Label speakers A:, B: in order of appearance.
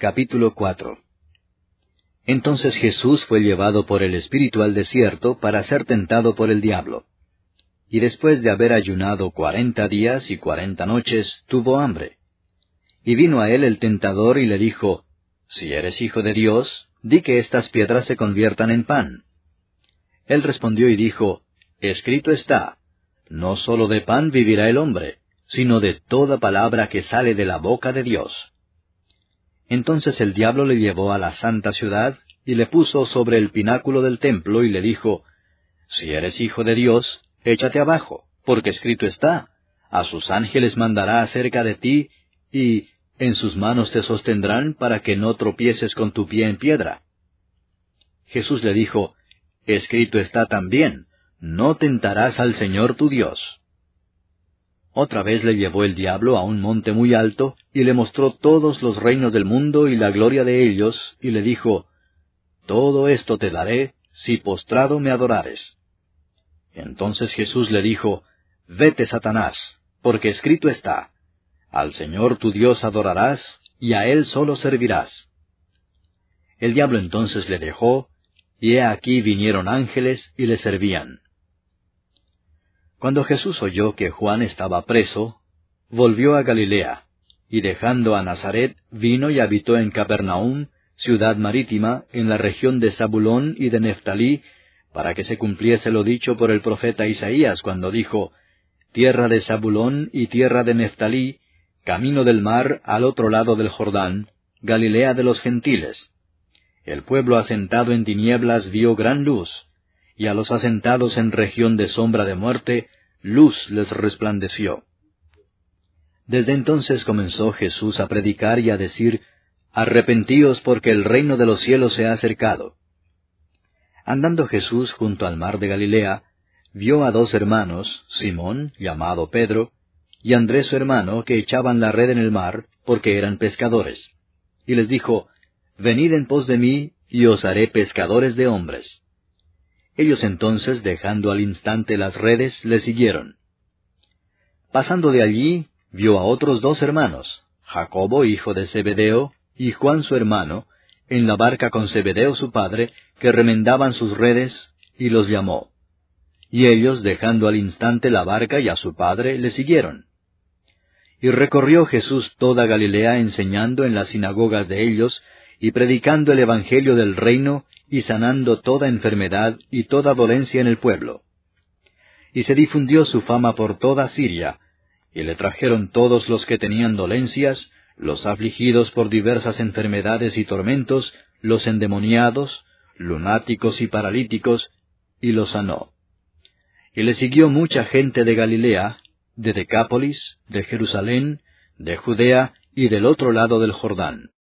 A: Capítulo 4. Entonces Jesús fue llevado por el Espíritu al desierto para ser tentado por el diablo. Y después de haber ayunado 40 días y 40 noches, tuvo hambre. Y vino a él el tentador y le dijo, Si eres hijo de Dios, di que estas piedras se conviertan en pan. Él respondió y dijo, Escrito está, no sólo de pan vivirá el hombre, sino de toda palabra que sale de la boca de Dios. Entonces el diablo le llevó a la santa ciudad, y le puso sobre el pináculo del templo, y le dijo, Si eres hijo de Dios, échate abajo, porque escrito está, a sus ángeles mandará acerca de ti, y en sus manos te sostendrán para que no tropieces con tu pie en piedra. Jesús le dijo, Escrito está también, no tentarás al Señor tu Dios. Otra vez le llevó el diablo a un monte muy alto, y le mostró todos los reinos del mundo y la gloria de ellos, y le dijo, Todo esto te daré, si postrado me adorares. Entonces Jesús le dijo, Vete, Satanás, porque escrito está, Al Señor tu Dios adorarás, y a Él solo servirás. El diablo entonces le dejó, y he aquí vinieron ángeles y le servían. Cuando Jesús oyó que Juan estaba preso, volvió a Galilea, y dejando a Nazaret, vino y habitó en Capernaum, ciudad marítima, en la región de Zabulón y de Neftalí, para que se cumpliese lo dicho por el profeta Isaías, cuando dijo, Tierra de Zabulón y tierra de Neftalí, camino del mar al otro lado del Jordán, Galilea de los gentiles. El pueblo asentado en tinieblas vio gran luz, y a los asentados en región de sombra de muerte, luz les resplandeció. Desde entonces comenzó Jesús a predicar y a decir, Arrepentíos porque el reino de los cielos se ha acercado. Andando Jesús junto al mar de Galilea, vio a dos hermanos, Simón, llamado Pedro, y Andrés su hermano, que echaban la red en el mar, porque eran pescadores. Y les dijo, Venid en pos de mí, y os haré pescadores de hombres. Ellos entonces, dejando al instante las redes, le siguieron. Pasando de allí, vio a otros dos hermanos, Jacobo, hijo de Zebedeo, y Juan su hermano, en la barca con Zebedeo su padre, que remendaban sus redes, y los llamó. Y ellos, dejando al instante la barca y a su padre, le siguieron. Y recorrió Jesús toda Galilea enseñando en las sinagogas de ellos, y predicando el evangelio del reino, y sanando toda enfermedad y toda dolencia en el pueblo. Y se difundió su fama por toda Siria, y le trajeron todos los que tenían dolencias, los afligidos por diversas enfermedades y tormentos, los endemoniados, lunáticos y paralíticos, y los sanó. Y le siguió mucha gente de Galilea, de Decápolis, de Jerusalén, de Judea y del otro lado del Jordán.